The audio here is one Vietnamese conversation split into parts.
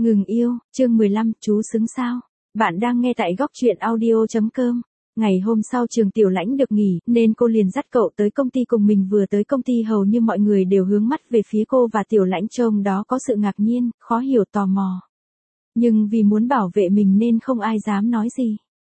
Ngừng yêu, chương 15, chú xứng sao? Bạn đang nghe tại góc truyện audio.com. Ngày hôm sau Trường Tiểu Lãnh được nghỉ, nên cô liền dắt cậu tới công ty cùng mình. Vừa tới công ty hầu như mọi người đều hướng mắt về phía cô và Tiểu Lãnh, trông đó có sự ngạc nhiên, khó hiểu, tò mò. Nhưng vì muốn bảo vệ mình nên không ai dám nói gì.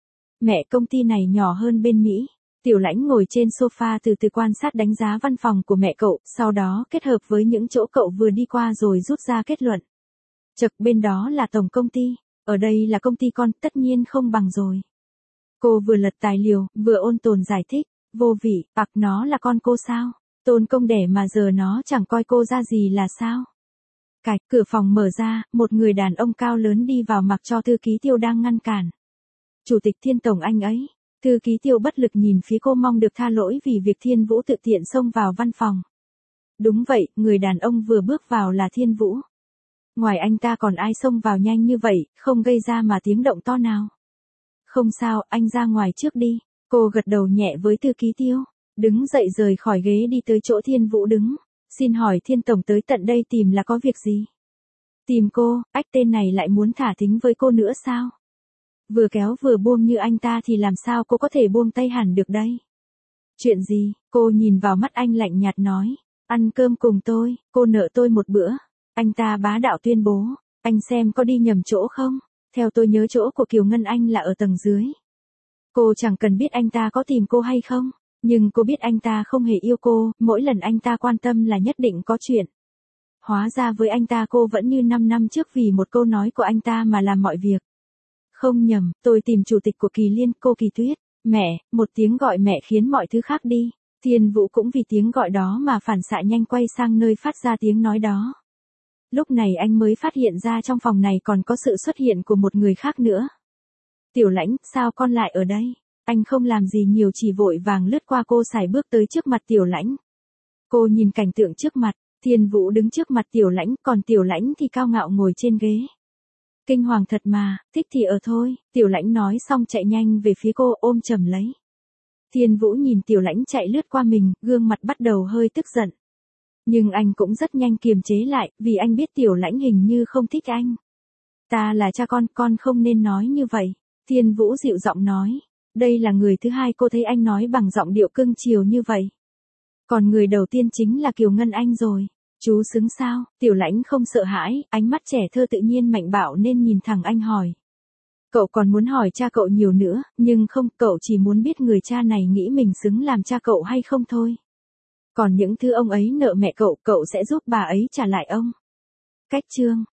Mẹ, công ty này nhỏ hơn bên Mỹ. Tiểu Lãnh ngồi trên sofa từ từ quan sát đánh giá văn phòng của mẹ cậu, sau đó kết hợp với những chỗ cậu vừa đi qua rồi rút ra kết luận. Chật, bên đó là tổng công ty, ở đây là công ty con, tất nhiên không bằng rồi. Cô vừa lật tài liệu, vừa ôn tồn giải thích, vô vị, nó là con cô sao? Tôn công đẻ mà giờ nó chẳng coi cô ra gì là sao? Cạch, cửa phòng mở ra, một người đàn ông cao lớn đi vào mặc cho thư ký Tiêu đang ngăn cản. Chủ tịch Thiên tổng anh ấy. Thư ký Tiêu bất lực nhìn phía cô, mong được tha lỗi vì việc Thiên Vũ tự tiện xông vào văn phòng. Đúng vậy, người đàn ông vừa bước vào là Thiên Vũ. Ngoài anh ta còn ai xông vào nhanh như vậy, không gây ra mà tiếng động to nào. Không sao, anh ra ngoài trước đi. Cô gật đầu nhẹ với thư ký Tiêu, đứng dậy rời khỏi ghế đi tới chỗ Thiên Vũ đứng. Xin hỏi Thiên tổng tới tận đây tìm là có việc gì? Tìm cô, tên này lại muốn thả thính với cô nữa sao? Vừa kéo vừa buông như anh ta thì làm sao cô có thể buông tay hẳn được đây? Chuyện gì? Cô nhìn vào mắt anh lạnh nhạt nói. Ăn cơm cùng tôi, cô nợ tôi một bữa. Anh ta bá đạo tuyên bố. Anh xem có đi nhầm chỗ không? Theo tôi nhớ chỗ của Kiều Ngân Anh là ở tầng dưới. Cô chẳng cần biết anh ta có tìm cô hay không. Nhưng cô biết anh ta không hề yêu cô, mỗi lần anh ta quan tâm là nhất định có chuyện. Hóa ra với anh ta cô vẫn như 5 năm trước vì một câu nói của anh ta mà làm mọi việc. Không nhầm, tôi tìm chủ tịch của Kỳ Liên, cô Kỳ Tuyết. Mẹ, một tiếng gọi mẹ khiến mọi thứ khác đi. Thiên Vũ cũng vì tiếng gọi đó mà phản xạ nhanh quay sang nơi phát ra tiếng nói đó. Lúc này anh mới phát hiện ra trong phòng này còn có sự xuất hiện của một người khác nữa. Tiểu Lãnh, sao con lại ở đây? Anh không làm gì nhiều, chỉ vội vàng lướt qua cô, sải bước tới trước mặt Tiểu Lãnh. Cô nhìn cảnh tượng trước mặt, Thiên Vũ đứng trước mặt Tiểu Lãnh, còn Tiểu Lãnh thì cao ngạo ngồi trên ghế. Kinh hoàng thật mà, thích thì ở thôi, Tiểu Lãnh nói xong chạy nhanh về phía cô, ôm chầm lấy. Thiên Vũ nhìn Tiểu Lãnh chạy lướt qua mình, gương mặt bắt đầu hơi tức giận. Nhưng anh cũng rất nhanh kiềm chế lại, vì anh biết Tiểu Lãnh hình như không thích anh. Ta là cha con không nên nói như vậy. Thiên Vũ dịu giọng nói. Đây là người thứ hai cô thấy anh nói bằng giọng điệu cưng chiều như vậy. Còn người đầu tiên chính là Kiều Ngân Anh rồi. Chú xứng sao? Tiểu Lãnh không sợ hãi, ánh mắt trẻ thơ tự nhiên mạnh bạo nên nhìn thẳng anh hỏi. Cậu còn muốn hỏi cha cậu nhiều nữa, nhưng không, cậu chỉ muốn biết người cha này nghĩ mình xứng làm cha cậu hay không thôi. Còn những thứ ông ấy nợ mẹ cậu, cậu sẽ giúp bà ấy trả lại ông. Cách chương.